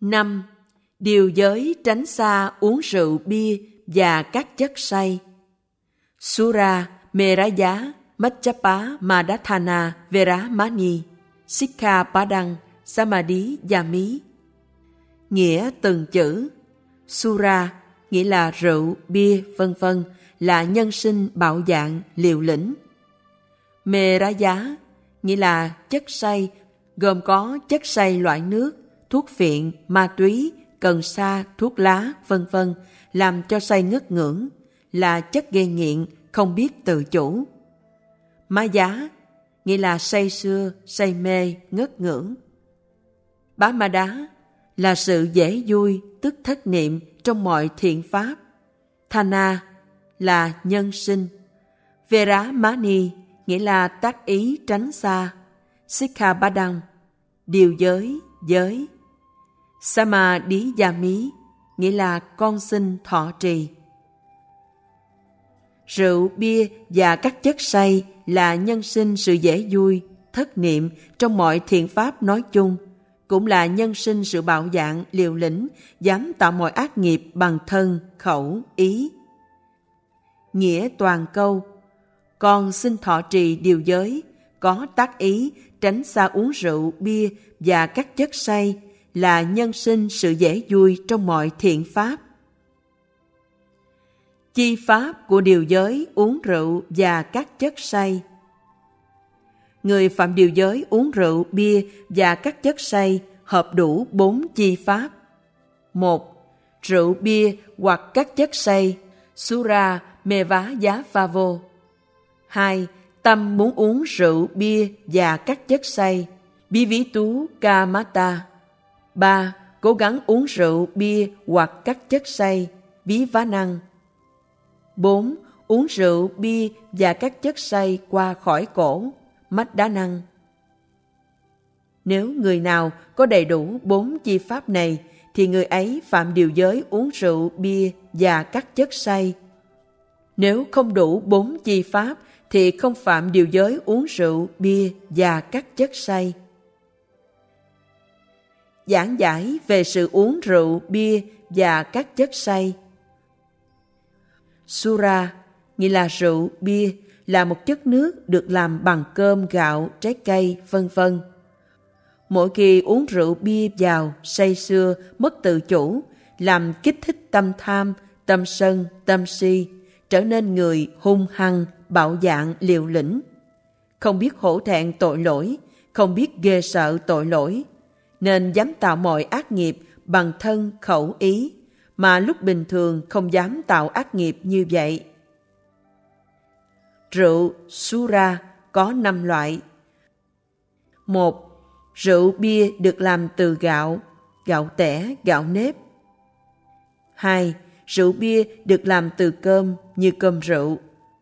5. Điều giới tránh xa uống rượu bia và các chất say. Sura, Meraya, Machchapa, Madathana, Veramani, Sikkhapadang, Samadhi, Yami. Nghĩa từng chữ. Sura nghĩa là rượu, bia, vân vân, là nhân sinh bạo dạn, liều lĩnh. Meraya nghĩa là chất say, gồm có chất say loại nước, thuốc phiện, ma túy, cần sa, thuốc lá, vân vân, làm cho say ngất ngưỡng, là chất gây nghiện, không biết tự chủ. Maya nghĩa là say sưa, say mê, ngất ngưỡng. Bá ma đá là sự dễ vui, tức thất niệm trong mọi thiện pháp. Thana là nhân sinh. Veramani nghĩa là tác ý tránh xa. Sikkhapadang, điều giới, giới. Samadhiyami nghĩa là con sinh thọ trì. Rượu, bia và các chất say là nhân sinh sự dễ vui, thất niệm trong mọi thiện pháp nói chung, cũng là nhân sinh sự bạo dạn, liều lĩnh, dám tạo mọi ác nghiệp bằng thân, khẩu, ý. Nghĩa toàn câu: con xin thọ trì điều giới, có tác ý tránh xa uống rượu, bia và các chất say, là nhân sinh sự dễ vui trong mọi thiện pháp. Chi pháp của điều giới uống rượu và các chất say. Người phạm điều giới uống rượu, bia và các chất say hợp đủ 4 chi pháp. 1. Rượu, bia hoặc các chất say, Sura Meva Giá Phavo. 2. Tâm muốn uống rượu, bia và các chất say, Bivitu Kamata. 3. Cố gắng uống rượu, bia hoặc các chất say, Bí Vá Năng. 4. Uống rượu, bia và các chất say qua khỏi cổ, Mách Đá Năng. Nếu người nào có đầy đủ 4 chi pháp này, thì người ấy phạm điều giới uống rượu, bia và các chất say. Nếu không đủ 4 chi pháp, thì không phạm điều giới uống rượu, bia và các chất say. Giảng giải về sự uống rượu, bia và các chất say. Sura nghĩa là rượu, bia, là một chất nước được làm bằng cơm, gạo, trái cây, vân vân. Mỗi khi uống rượu bia vào, say sưa, mất tự chủ, làm kích thích tâm tham, tâm sân, tâm si, trở nên người hung hăng, bạo dạn, liều lĩnh. Không biết hổ thẹn tội lỗi, không biết ghê sợ tội lỗi, nên dám tạo mọi ác nghiệp bằng thân, khẩu, ý, mà lúc bình thường không dám tạo ác nghiệp như vậy. Rượu, Sura, có 5 loại. 1. Rượu bia được làm từ gạo, gạo tẻ, gạo nếp. 2. Rượu bia được làm từ cơm như cơm rượu.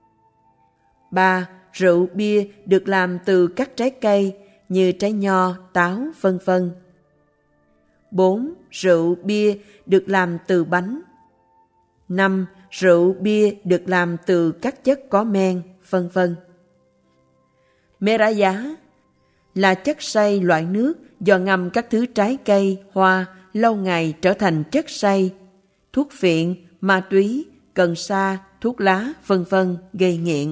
3. Rượu bia được làm từ các trái cây như trái nho, táo, vân vân. 4. Rượu bia được làm từ bánh. 5. Rượu bia được làm từ các chất có men, vân vân. Meraya là chất say loại nước do ngâm các thứ trái cây, hoa lâu ngày trở thành chất say. Thuốc phiện, ma túy, cần sa, thuốc lá, vân vân gây nghiện.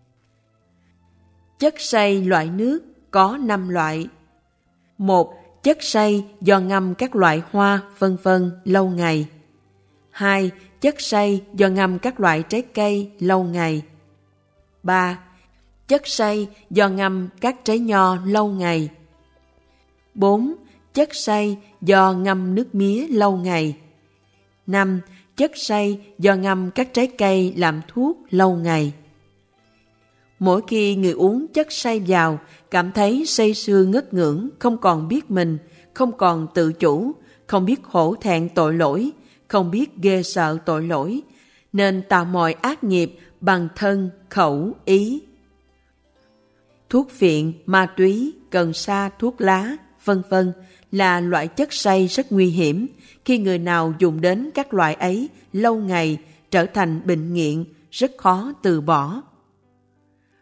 Chất say loại nước có 5 loại. 1. Chất say do ngâm các loại hoa, vân vân lâu ngày. 2. Chất say do ngâm các loại trái cây lâu ngày. 3. Chất say do ngâm các trái nho lâu ngày. 4. Chất say do ngâm nước mía lâu ngày. 5. Chất say do ngâm các trái cây làm thuốc lâu ngày. Mỗi khi người uống chất say vào, cảm thấy say sưa ngất ngưỡng, không còn biết mình, không còn tự chủ, không biết hổ thẹn tội lỗi, không biết ghê sợ tội lỗi, nên tạo mọi ác nghiệp bằng thân, khẩu, ý. Thuốc phiện, ma túy, cần sa, thuốc lá, vân vân là loại chất say rất nguy hiểm. Khi người nào dùng đến các loại ấy lâu ngày trở thành bệnh nghiện, rất khó từ bỏ.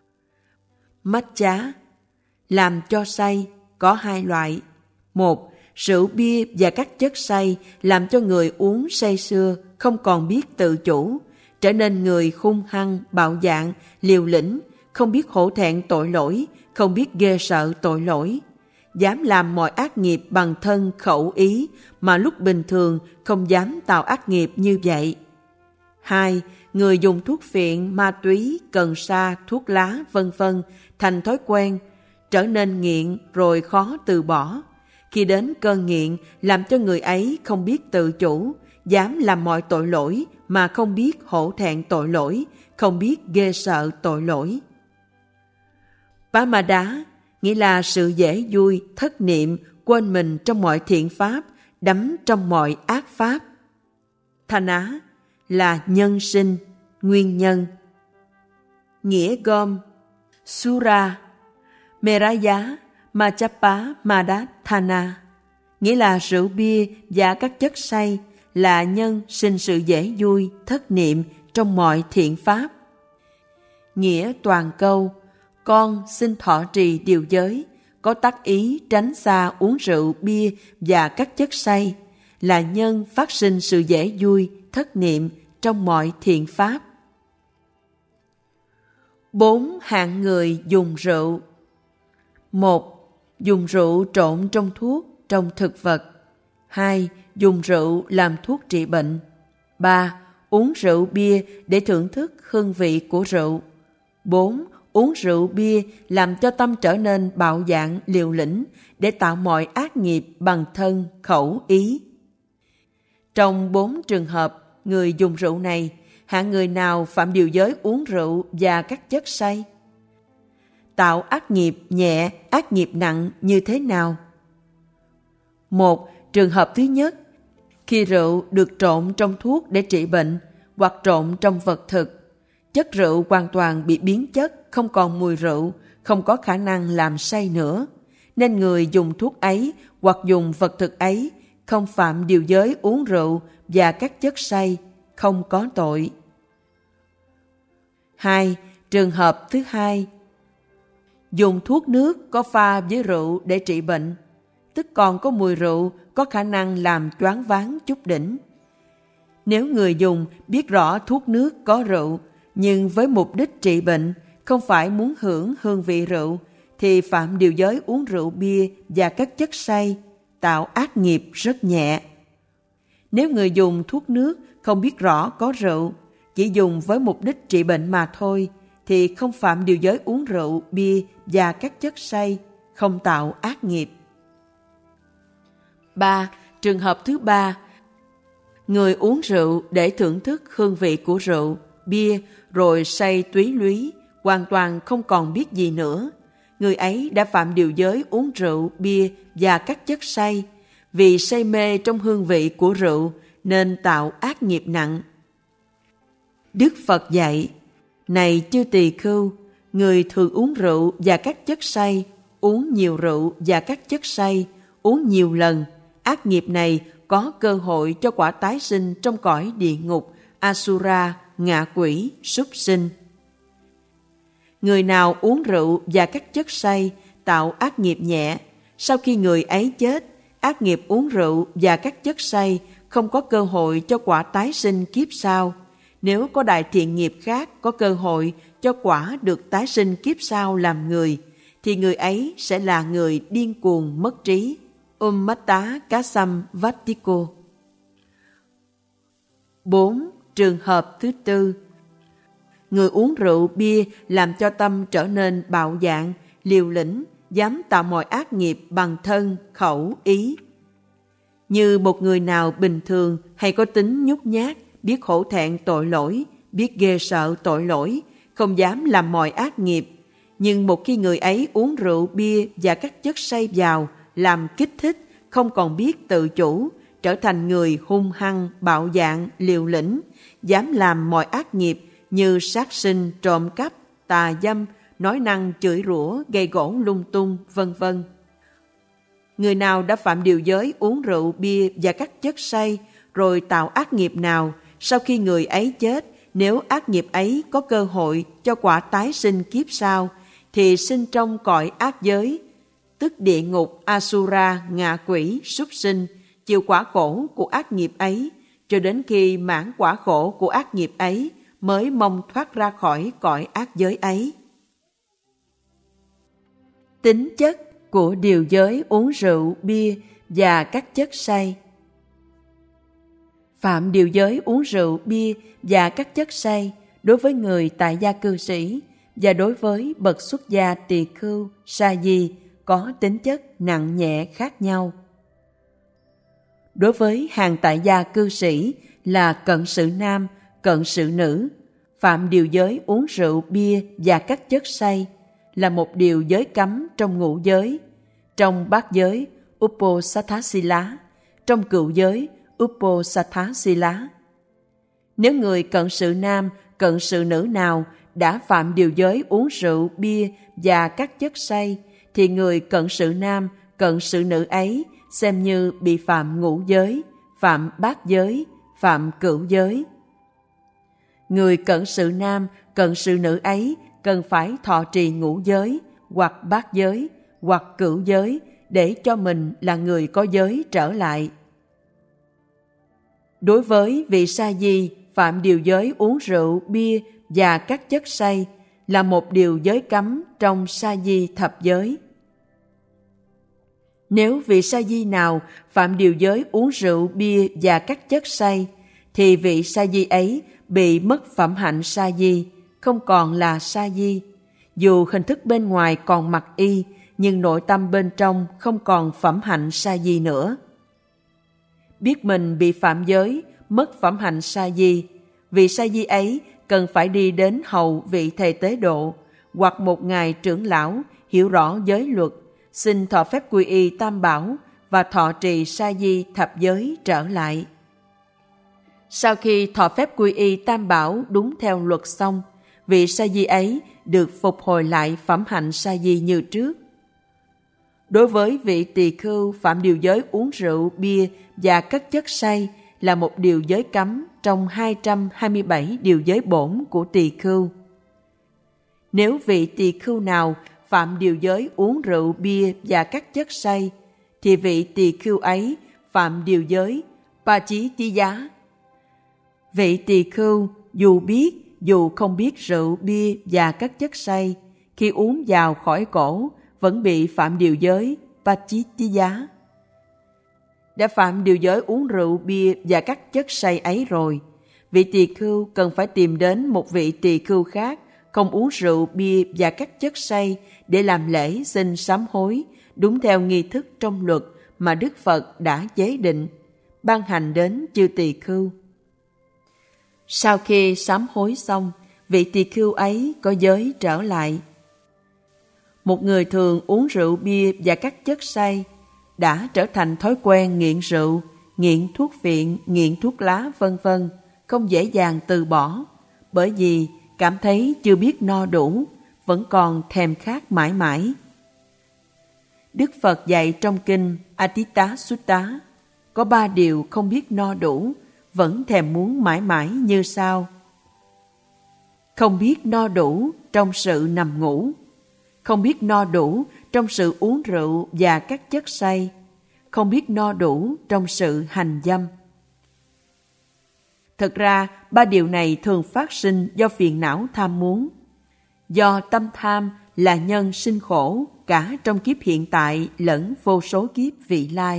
Matcha làm cho say có 2 loại. 1. Rượu bia và các chất say làm cho người uống say sưa, không còn biết tự chủ, trở nên người hung hăng, bạo dạn, liều lĩnh, không biết hổ thẹn tội lỗi, không biết ghê sợ tội lỗi, dám làm mọi ác nghiệp bằng thân khẩu ý mà lúc bình thường không dám tạo ác nghiệp như vậy. 2. Người dùng thuốc phiện, ma túy, cần sa, thuốc lá, vân vân thành thói quen, trở nên nghiện rồi khó từ bỏ. Khi đến cơn nghiện làm cho người ấy không biết tự chủ, dám làm mọi tội lỗi mà không biết hổ thẹn tội lỗi, không biết ghê sợ tội lỗi. Pamada nghĩa là sự dễ vui, thất niệm, quên mình trong mọi thiện pháp, đắm trong mọi ác pháp. Thana là nhân sinh, nguyên nhân. Nghĩa gom: Sura, Meraya, Majjapa, Madhathana, nghĩa là rượu bia và các chất say là nhân sinh sự dễ vui, thất niệm trong mọi thiện pháp. Nghĩa toàn câu: con xin thọ trì điều giới, có tác ý tránh xa uống rượu bia và các chất say, là nhân phát sinh sự dễ vui, thất niệm trong mọi thiện pháp. 4 hạng người dùng rượu. 1. Dùng rượu trộn trong thuốc, trong thực vật. 2. Dùng rượu làm thuốc trị bệnh. 3. Uống rượu bia để thưởng thức hương vị của rượu. 4. Uống rượu bia làm cho tâm trở nên bạo dạn, liều lĩnh để tạo mọi ác nghiệp bằng thân, khẩu, ý. Trong 4 trường hợp người dùng rượu này, hạng người nào phạm điều giới uống rượu và các chất say? Tạo ác nghiệp nhẹ, ác nghiệp nặng như thế nào? 1. Trường hợp thứ nhất, khi rượu được trộn trong thuốc để trị bệnh hoặc trộn trong vật thực, chất rượu hoàn toàn bị biến chất, không còn mùi rượu, không có khả năng làm say nữa, nên người dùng thuốc ấy hoặc dùng vật thực ấy không phạm điều giới uống rượu và các chất say, không có tội. 2. Trường hợp thứ hai, dùng thuốc nước có pha với rượu để trị bệnh, tức còn có mùi rượu, có khả năng làm choáng váng chút đỉnh. Nếu người dùng biết rõ thuốc nước có rượu, nhưng với mục đích trị bệnh, không phải muốn hưởng hương vị rượu, thì phạm điều giới uống rượu bia và các chất say, tạo ác nghiệp rất nhẹ. Nếu người dùng thuốc nước không biết rõ có rượu, chỉ dùng với mục đích trị bệnh mà thôi, thì không phạm điều giới uống rượu, bia và các chất say, không tạo ác nghiệp. 3. Trường hợp thứ ba, người uống rượu để thưởng thức hương vị của rượu, bia, rồi say túy lúy, hoàn toàn không còn biết gì nữa. Người ấy đã phạm điều giới uống rượu, bia và các chất say, vì say mê trong hương vị của rượu nên tạo ác nghiệp nặng. Đức Phật dạy: này chư tỳ khưu, người thường uống rượu và các chất say, uống nhiều rượu và các chất say, uống nhiều lần, ác nghiệp này có cơ hội cho quả tái sinh trong cõi địa ngục, Asura, ngạ quỷ, súc sinh. Người nào uống rượu và các chất say tạo ác nghiệp nhẹ, sau khi người ấy chết, ác nghiệp uống rượu và các chất say không có cơ hội cho quả tái sinh kiếp sau. Nếu có đại thiện nghiệp khác có cơ hội cho quả được tái sinh kiếp sau làm người, thì người ấy sẽ là người điên cuồng mất trí. Ummata Kasam Vattiko. 4. Trường hợp thứ tư, người uống rượu bia làm cho tâm trở nên bạo dạn, liều lĩnh, dám tạo mọi ác nghiệp bằng thân, khẩu, ý. Như một người nào bình thường hay có tính nhút nhát, biết hổ thẹn tội lỗi, biết ghê sợ tội lỗi, không dám làm mọi ác nghiệp. Nhưng một khi người ấy uống rượu bia và các chất say vào, làm kích thích, không còn biết tự chủ, trở thành người hung hăng, bạo dạn, liều lĩnh, dám làm mọi ác nghiệp như sát sinh, trộm cắp, tà dâm, nói năng, chửi rủa, gây gổ lung tung, vân vân. Người nào đã phạm điều giới uống rượu bia và các chất say, rồi tạo ác nghiệp nào, sau khi người ấy chết, nếu ác nghiệp ấy có cơ hội cho quả tái sinh kiếp sau, thì sinh trong cõi ác giới, tức địa ngục Asura, ngạ quỷ, súc sinh, chịu quả khổ của ác nghiệp ấy, cho đến khi mãn quả khổ của ác nghiệp ấy mới mong thoát ra khỏi cõi ác giới ấy. Tính chất của điều giới uống rượu, bia và các chất say. Phạm điều giới uống rượu, bia và các chất say đối với người tại gia cư sĩ và đối với bậc xuất gia tỳ khưu, sa di có tính chất nặng nhẹ khác nhau. Đối với hàng tại gia cư sĩ là cận sự nam, cận sự nữ, phạm điều giới uống rượu, bia và các chất say là một điều giới cấm trong ngũ giới, trong bát giới Uposatthasila, trong cựu giới Uposatthasila. Nếu người cận sự nam, cận sự nữ nào đã phạm điều giới uống rượu, bia và các chất say, thì người cận sự nam, cận sự nữ ấy xem như bị phạm ngũ giới, phạm bát giới, phạm cửu giới. Người cận sự nam, cận sự nữ ấy cần phải thọ trì ngũ giới, hoặc bát giới, hoặc cửu giới để cho mình là người có giới trở lại. Đối với vị sa di, phạm điều giới uống rượu, bia và các chất say là một điều giới cấm trong sa di thập giới. Nếu vị sa di nào phạm điều giới uống rượu, bia và các chất say, thì vị sa di ấy bị mất phẩm hạnh sa di, không còn là sa di. Dù hình thức bên ngoài còn mặc y, nhưng nội tâm bên trong không còn phẩm hạnh sa di nữa. Biết mình bị phạm giới, mất phẩm hạnh sa di, vị sa di ấy cần phải đi đến hầu vị thầy tế độ hoặc một ngài trưởng lão hiểu rõ giới luật, xin thọ phép quy y tam bảo và thọ trì sa di thập giới trở lại. Sau khi thọ phép quy y tam bảo đúng theo luật xong, vị sa di ấy được phục hồi lại phẩm hạnh sa di như trước. Đối với vị tỳ khưu phạm điều giới uống rượu, bia và các chất say là một điều giới cấm trong 227 điều giới bổn của tỳ khưu. Nếu vị tỳ khưu nào phạm điều giới uống rượu, bia và các chất say, thì vị tỳ khưu ấy phạm điều giới Pachittiya. Vị tỳ khưu dù biết, dù không biết rượu, bia và các chất say, khi uống vào khỏi cổ vẫn bị phạm điều giới Pachittiya. Đã phạm điều giới uống rượu, bia và các chất say ấy rồi, vị tỳ khưu cần phải tìm đến một vị tỳ khưu khác không uống rượu, bia và các chất say để làm lễ xin sám hối đúng theo nghi thức trong luật mà Đức Phật đã chế định, ban hành đến chư tỳ khưu. Sau khi sám hối xong, vị tỳ khưu ấy có giới trở lại. Một người thường uống rượu, bia và các chất say đã trở thành thói quen nghiện rượu, nghiện thuốc phiện, nghiện thuốc lá v.v. không dễ dàng từ bỏ, bởi vì cảm thấy chưa biết no đủ, vẫn còn thèm khát mãi mãi. Đức Phật dạy trong kinh Atitta Sutta có 3 điều không biết no đủ, vẫn thèm muốn mãi mãi như sau. Không biết no đủ trong sự nằm ngủ, không biết no đủ trong sự uống rượu và các chất say, không biết no đủ trong sự hành dâm. Thực ra, 3 điều này thường phát sinh do phiền não tham muốn. Do tâm tham là nhân sinh khổ cả trong kiếp hiện tại lẫn vô số kiếp vị lai.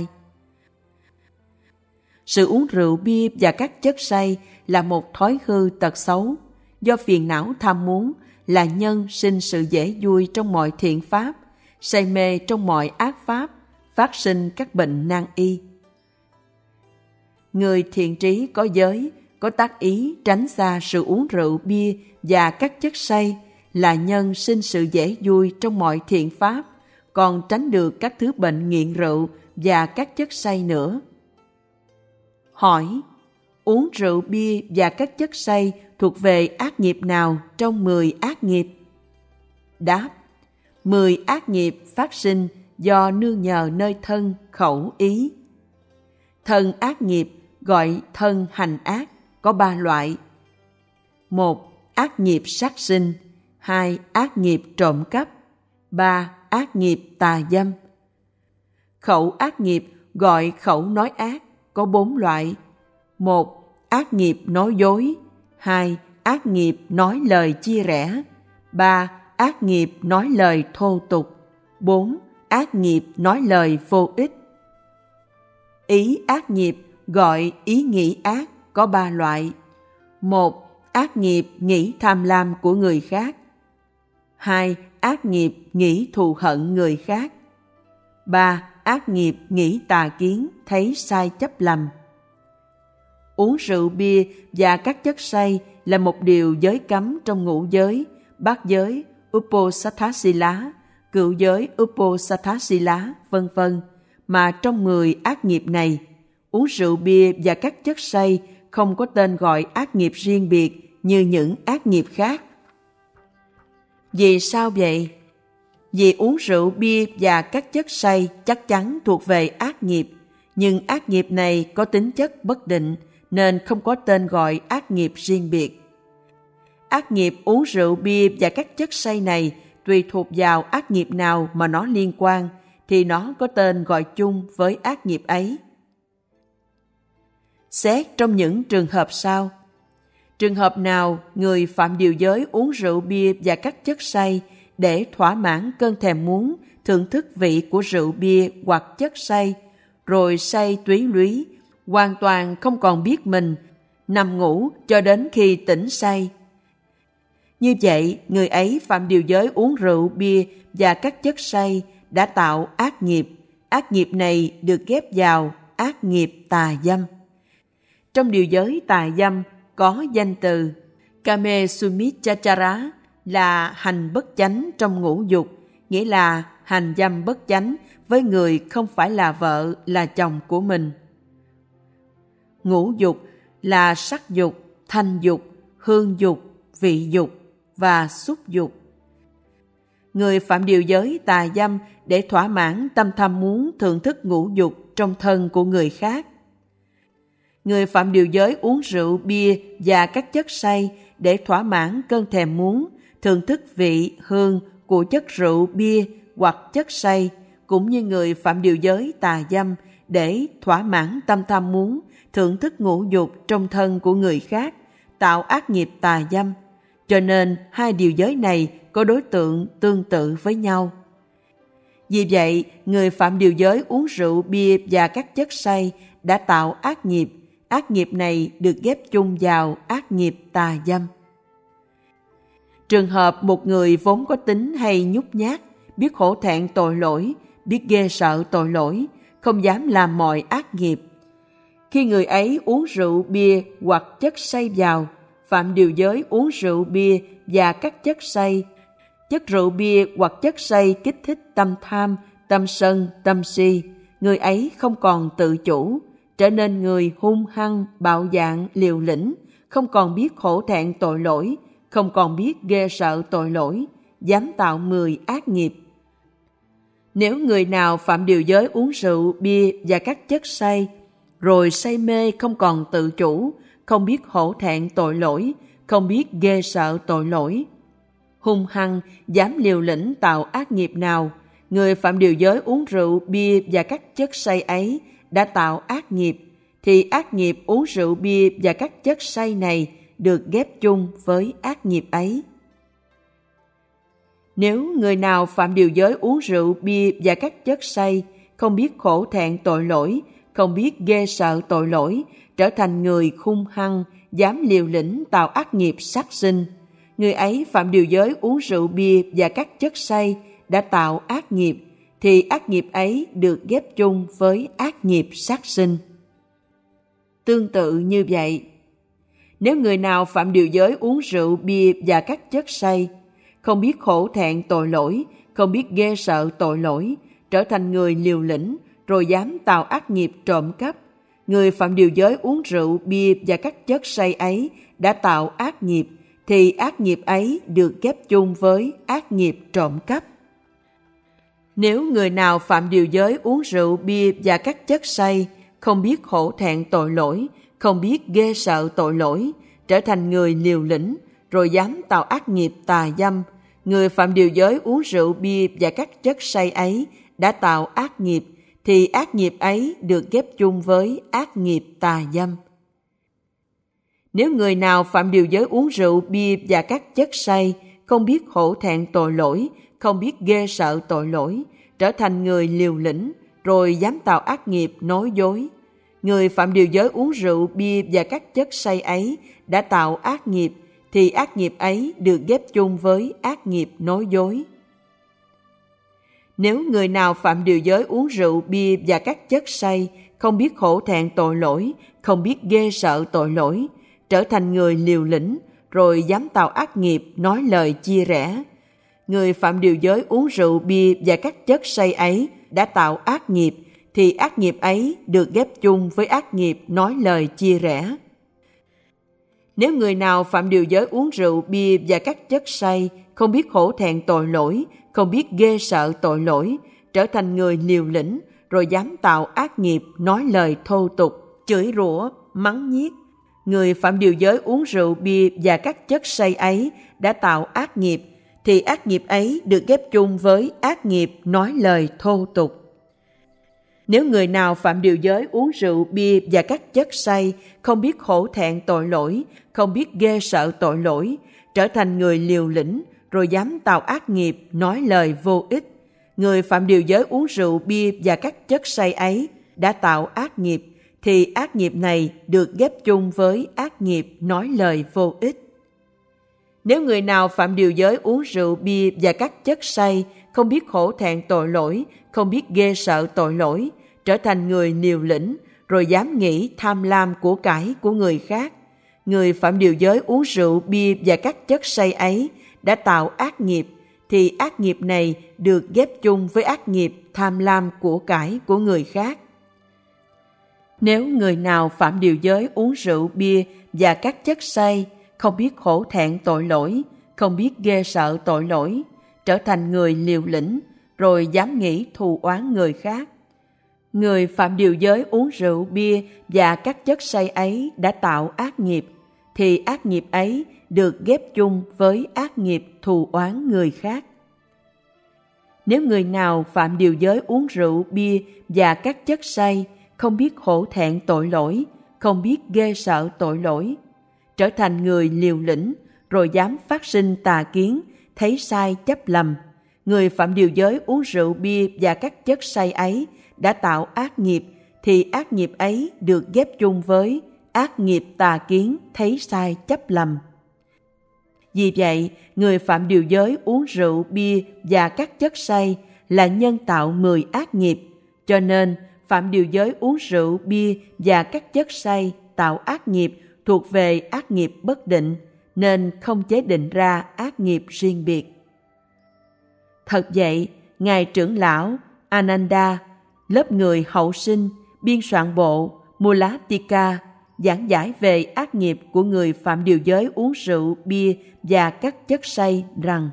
Sự uống rượu, bia và các chất say là một thói hư tật xấu. Do phiền não tham muốn là nhân sinh sự dễ vui trong mọi thiện pháp, say mê trong mọi ác pháp, phát sinh các bệnh nan y. Người thiện trí có giới, có tác ý tránh xa sự uống rượu, bia và các chất say là nhân sinh sự dễ vui trong mọi thiện pháp, còn tránh được các thứ bệnh nghiện rượu và các chất say nữa. Hỏi: uống rượu, bia và các chất say thuộc về ác nghiệp nào trong 10 ác nghiệp? Đáp: 10 ác nghiệp phát sinh do nương nhờ nơi thân, khẩu, ý. Thân ác nghiệp gọi thân hành ác có 3 loại. 1. Ác nghiệp sát sinh. 2. Ác nghiệp trộm cắp. 3. Ác nghiệp tà dâm. Khẩu ác nghiệp gọi khẩu nói ác có 4 loại. 1. Ác nghiệp nói dối. 2. Ác nghiệp nói lời chia rẽ. 3. Ác nghiệp nói lời thô tục. 4. Ác nghiệp nói lời vô ích. Ý ác nghiệp gọi ý nghĩ ác có 3 loại. 1. Ác nghiệp nghĩ tham lam của người khác. 2. Ác nghiệp nghĩ thù hận người khác. 3. Ác nghiệp nghĩ tà kiến, thấy sai chấp lầm. Uống rượu bia và các chất say là một điều giới cấm trong ngũ giới, bát giới, Uposatthasila, cựu giới Uposatthasila, vân vân, mà trong 10 ác nghiệp này, uống rượu bia và các chất say không có tên gọi ác nghiệp riêng biệt như những ác nghiệp khác. Vì sao vậy? Vì uống rượu bia và các chất say chắc chắn thuộc về ác nghiệp, nhưng ác nghiệp này có tính chất bất định nên không có tên gọi ác nghiệp riêng biệt. Ác nghiệp uống rượu bia và các chất say này tùy thuộc vào ác nghiệp nào mà nó liên quan thì nó có tên gọi chung với ác nghiệp ấy. Xét trong những trường hợp sau. Trường hợp nào người phạm điều giới uống rượu bia và các chất say để thỏa mãn cơn thèm muốn thưởng thức vị của rượu bia hoặc chất say, rồi say túy lúy, hoàn toàn không còn biết mình, nằm ngủ cho đến khi tỉnh say. Như vậy, người ấy phạm điều giới uống rượu bia và các chất say đã tạo ác nghiệp. Ác nghiệp này được ghép vào ác nghiệp tà dâm. Trong điều giới tà dâm có danh từ Kame Sumichachara là hành bất chánh trong ngũ dục, nghĩa là hành dâm bất chánh với người không phải là vợ, là chồng của mình. Ngũ dục là sắc dục, thanh dục, hương dục, vị dục và xúc dục. Người phạm điều giới tà dâm để thỏa mãn tâm tham muốn thưởng thức ngũ dục trong thân của người khác. Người phạm điều giới uống rượu bia và các chất say để thỏa mãn cơn thèm muốn thưởng thức vị hương của chất rượu bia hoặc chất say, cũng như người phạm điều giới tà dâm để thỏa mãn tâm tham muốn thưởng thức ngũ dục trong thân của người khác, tạo ác nghiệp tà dâm. Cho nên hai điều giới này có đối tượng tương tự với nhau. Vì vậy, người phạm điều giới uống rượu bia và các chất say đã tạo ác nghiệp. Ác nghiệp này được ghép chung vào ác nghiệp tà dâm. Trường hợp một người vốn có tính hay nhút nhát, biết hổ thẹn tội lỗi, biết ghê sợ tội lỗi, không dám làm mọi ác nghiệp. Khi người ấy uống rượu bia hoặc chất say vào, phạm điều giới uống rượu bia và các chất say. Chất rượu bia hoặc chất say kích thích tâm tham, tâm sân, tâm si. Người ấy không còn tự chủ, trở nên người hung hăng, bạo dạn, liều lĩnh, không còn biết hổ thẹn tội lỗi, không còn biết ghê sợ tội lỗi, dám tạo 10 ác nghiệp. Nếu người nào phạm điều giới uống rượu, bia và các chất say, rồi say mê không còn tự chủ, không biết hổ thẹn tội lỗi, không biết ghê sợ tội lỗi, hung hăng, dám liều lĩnh tạo ác nghiệp nào, người phạm điều giới uống rượu, bia và các chất say ấy đã tạo ác nghiệp, thì ác nghiệp uống rượu bia và các chất say này được ghép chung với ác nghiệp ấy. Nếu người nào phạm điều giới uống rượu, bia và các chất say, không biết khổ thẹn tội lỗi, không biết ghê sợ tội lỗi, trở thành người hung hăng, dám liều lĩnh tạo ác nghiệp sát sinh, người ấy phạm điều giới uống rượu, bia và các chất say đã tạo ác nghiệp, thì ác nghiệp ấy được ghép chung với ác nghiệp sát sinh. Tương tự như vậy, nếu người nào phạm điều giới uống rượu, bia và các chất say, không biết khổ thẹn tội lỗi, không biết ghê sợ tội lỗi, trở thành người liều lĩnh, rồi dám tạo ác nghiệp trộm cắp, người phạm điều giới uống rượu, bia và các chất say ấy đã tạo ác nghiệp, thì ác nghiệp ấy được ghép chung với ác nghiệp trộm cắp. Nếu người nào phạm điều giới uống rượu, bia và các chất say, không biết hổ thẹn tội lỗi, không biết ghê sợ tội lỗi, trở thành người liều lĩnh, rồi dám tạo ác nghiệp tà dâm, người phạm điều giới uống rượu, bia và các chất say ấy đã tạo ác nghiệp, thì ác nghiệp ấy được ghép chung với ác nghiệp tà dâm. Nếu người nào phạm điều giới uống rượu, bia và các chất say, không biết hổ thẹn tội lỗi, không biết ghê sợ tội lỗi, trở thành người liều lĩnh, rồi dám tạo ác nghiệp nói dối. Người phạm điều giới uống rượu, bia và các chất say ấy đã tạo ác nghiệp, thì ác nghiệp ấy được ghép chung với ác nghiệp nói dối. Nếu người nào phạm điều giới uống rượu, bia và các chất say, không biết hổ thẹn tội lỗi, không biết ghê sợ tội lỗi, trở thành người liều lĩnh, rồi dám tạo ác nghiệp nói lời chia rẽ. Người phạm điều giới uống rượu, bia và các chất say ấy đã tạo ác nghiệp, thì ác nghiệp ấy được ghép chung với ác nghiệp nói lời chia rẽ. Nếu người nào phạm điều giới uống rượu, bia và các chất say, không biết hổ thẹn tội lỗi, không biết ghê sợ tội lỗi, trở thành người liều lĩnh, rồi dám tạo ác nghiệp nói lời thô tục, chửi rủa, mắng nhiếc. Người phạm điều giới uống rượu, bia và các chất say ấy đã tạo ác nghiệp, thì ác nghiệp ấy được ghép chung với ác nghiệp nói lời thô tục. Nếu người nào phạm điều giới uống rượu, bia và các chất say, không biết hổ thẹn tội lỗi, không biết ghê sợ tội lỗi, trở thành người liều lĩnh, rồi dám tạo ác nghiệp nói lời vô ích. Người phạm điều giới uống rượu, bia và các chất say ấy đã tạo ác nghiệp, thì ác nghiệp này được ghép chung với ác nghiệp nói lời vô ích. Nếu người nào phạm điều giới uống rượu, bia và các chất say, không biết hổ thẹn tội lỗi, không biết ghê sợ tội lỗi, trở thành người liều lĩnh, rồi dám nghĩ tham lam của cải của người khác. Người phạm điều giới uống rượu, bia và các chất say ấy đã tạo ác nghiệp, thì ác nghiệp này được ghép chung với ác nghiệp tham lam của cải của người khác. Nếu người nào phạm điều giới uống rượu, bia và các chất say, không biết hổ thẹn tội lỗi, không biết ghê sợ tội lỗi, trở thành người liều lĩnh, rồi dám nghĩ thù oán người khác. Người phạm điều giới uống rượu, bia và các chất say ấy đã tạo ác nghiệp, thì ác nghiệp ấy được ghép chung với ác nghiệp thù oán người khác. Nếu người nào phạm điều giới uống rượu, bia và các chất say, không biết hổ thẹn tội lỗi, không biết ghê sợ tội lỗi, trở thành người liều lĩnh, rồi dám phát sinh tà kiến, thấy sai chấp lầm. Người phạm điều giới uống rượu, bia và các chất say ấy đã tạo ác nghiệp, thì ác nghiệp ấy được ghép chung với ác nghiệp tà kiến, thấy sai chấp lầm. Vì vậy, người phạm điều giới uống rượu, bia và các chất say là nhân tạo 10 ác nghiệp, cho nên phạm điều giới uống rượu, bia và các chất say tạo ác nghiệp thuộc về ác nghiệp bất định, nên không chế định ra ác nghiệp riêng biệt. Thật vậy, Ngài trưởng lão Ananda, lớp người hậu sinh, biên soạn bộ Mula Tika, giảng giải về ác nghiệp của người phạm điều giới uống rượu, bia và các chất say rằng: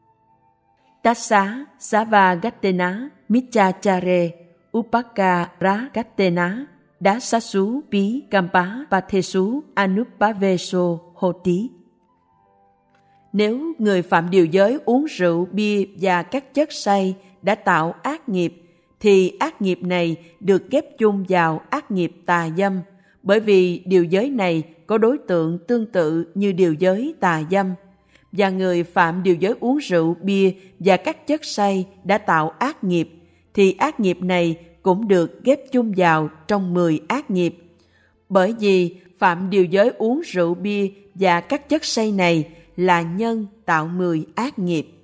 Tassa Savagatena Michachare Upakaragatena Dasasu Pi Kampa Pathesu Anupaveso Hoti. Nếu người phạm điều giới uống rượu, bia và các chất say đã tạo ác nghiệp, thì ác nghiệp này được ghép chung vào ác nghiệp tà dâm, bởi vì điều giới này có đối tượng tương tự như điều giới tà dâm. Và người phạm điều giới uống rượu, bia và các chất say đã tạo ác nghiệp, thì ác nghiệp này cũng được ghép chung vào trong 10 ác nghiệp. Bởi vì phạm điều giới uống rượu, bia và các chất say này là nhân tạo 10 ác nghiệp.